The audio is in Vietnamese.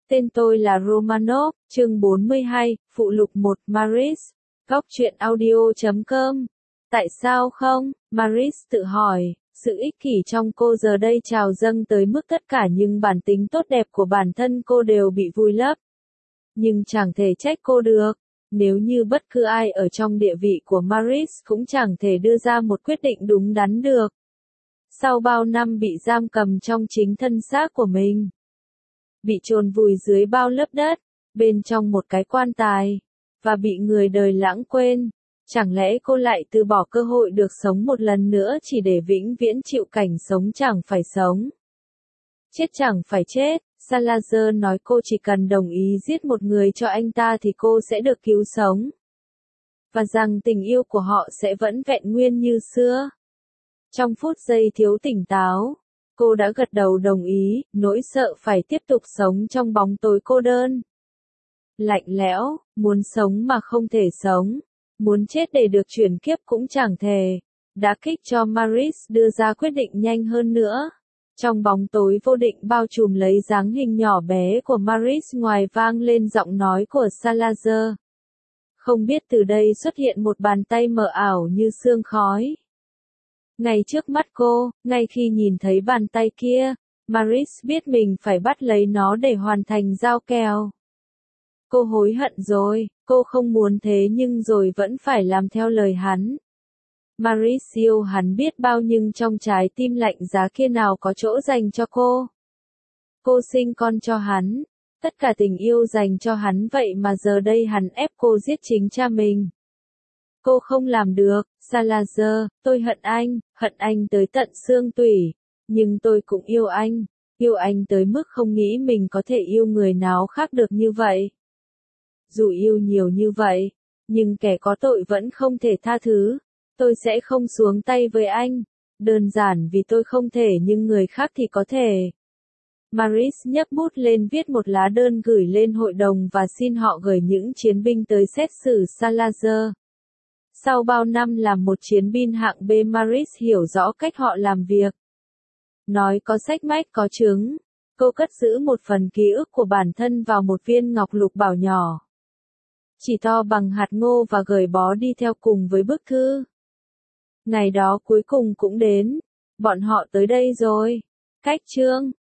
Tên tôi là Romanov, chương 42, phụ lục 1, Maris. Góc truyện audio.com. Tại sao không? Maris tự hỏi, sự ích kỷ trong cô giờ đây trào dâng tới mức tất cả những bản tính tốt đẹp của bản thân cô đều bị vùi lấp. Nhưng chẳng thể trách cô được. Nếu như bất cứ ai ở trong địa vị của Maris cũng chẳng thể đưa ra một quyết định đúng đắn được. Sau bao năm bị giam cầm trong chính thân xác của mình, bị chôn vùi dưới bao lớp đất, bên trong một cái quan tài, và bị người đời lãng quên, chẳng lẽ cô lại từ bỏ cơ hội được sống một lần nữa chỉ để vĩnh viễn chịu cảnh sống chẳng phải sống, chết chẳng phải chết? Salazar nói cô chỉ cần đồng ý giết một người cho anh ta thì cô sẽ được cứu sống, và rằng tình yêu của họ sẽ vẫn vẹn nguyên như xưa. Trong phút giây thiếu tỉnh táo, cô đã gật đầu đồng ý, nỗi sợ phải tiếp tục sống trong bóng tối cô đơn, lạnh lẽo, muốn sống mà không thể sống, muốn chết để được chuyển kiếp cũng chẳng thể, đã kích cho Maris đưa ra quyết định nhanh hơn nữa. Trong bóng tối vô định bao trùm lấy dáng hình nhỏ bé của Maris, ngoài vang lên giọng nói của Salazar. Không biết từ đây xuất hiện một bàn tay mờ ảo như sương khói. Ngay trước mắt cô, ngay khi nhìn thấy bàn tay kia, Maris biết mình phải bắt lấy nó để hoàn thành giao kèo. Cô hối hận rồi, cô không muốn thế nhưng rồi vẫn phải làm theo lời hắn. Maris yêu hắn biết bao nhưng trong trái tim lạnh giá kia nào có chỗ dành cho cô. Cô sinh con cho hắn, tất cả tình yêu dành cho hắn, vậy mà giờ đây hắn ép cô giết chính cha mình. Cô không làm được, Salazar, tôi hận anh tới tận xương tủy, nhưng tôi cũng yêu anh tới mức không nghĩ mình có thể yêu người nào khác được như vậy. Dù yêu nhiều như vậy, nhưng kẻ có tội vẫn không thể tha thứ, tôi sẽ không xuống tay với anh, đơn giản vì tôi không thể nhưng người khác thì có thể. Maris nhấc bút lên viết một lá đơn gửi lên hội đồng và xin họ gửi những chiến binh tới xét xử Salazar. Sau bao năm làm một chiến binh hạng B, Maris hiểu rõ cách họ làm việc. Nói có sách mách có chứng, cô cất giữ một phần ký ức của bản thân vào một viên ngọc lục bảo nhỏ, chỉ to bằng hạt ngô, và gởi bó đi theo cùng với bức thư. Ngày đó cuối cùng cũng đến, bọn họ tới đây rồi. Cách chương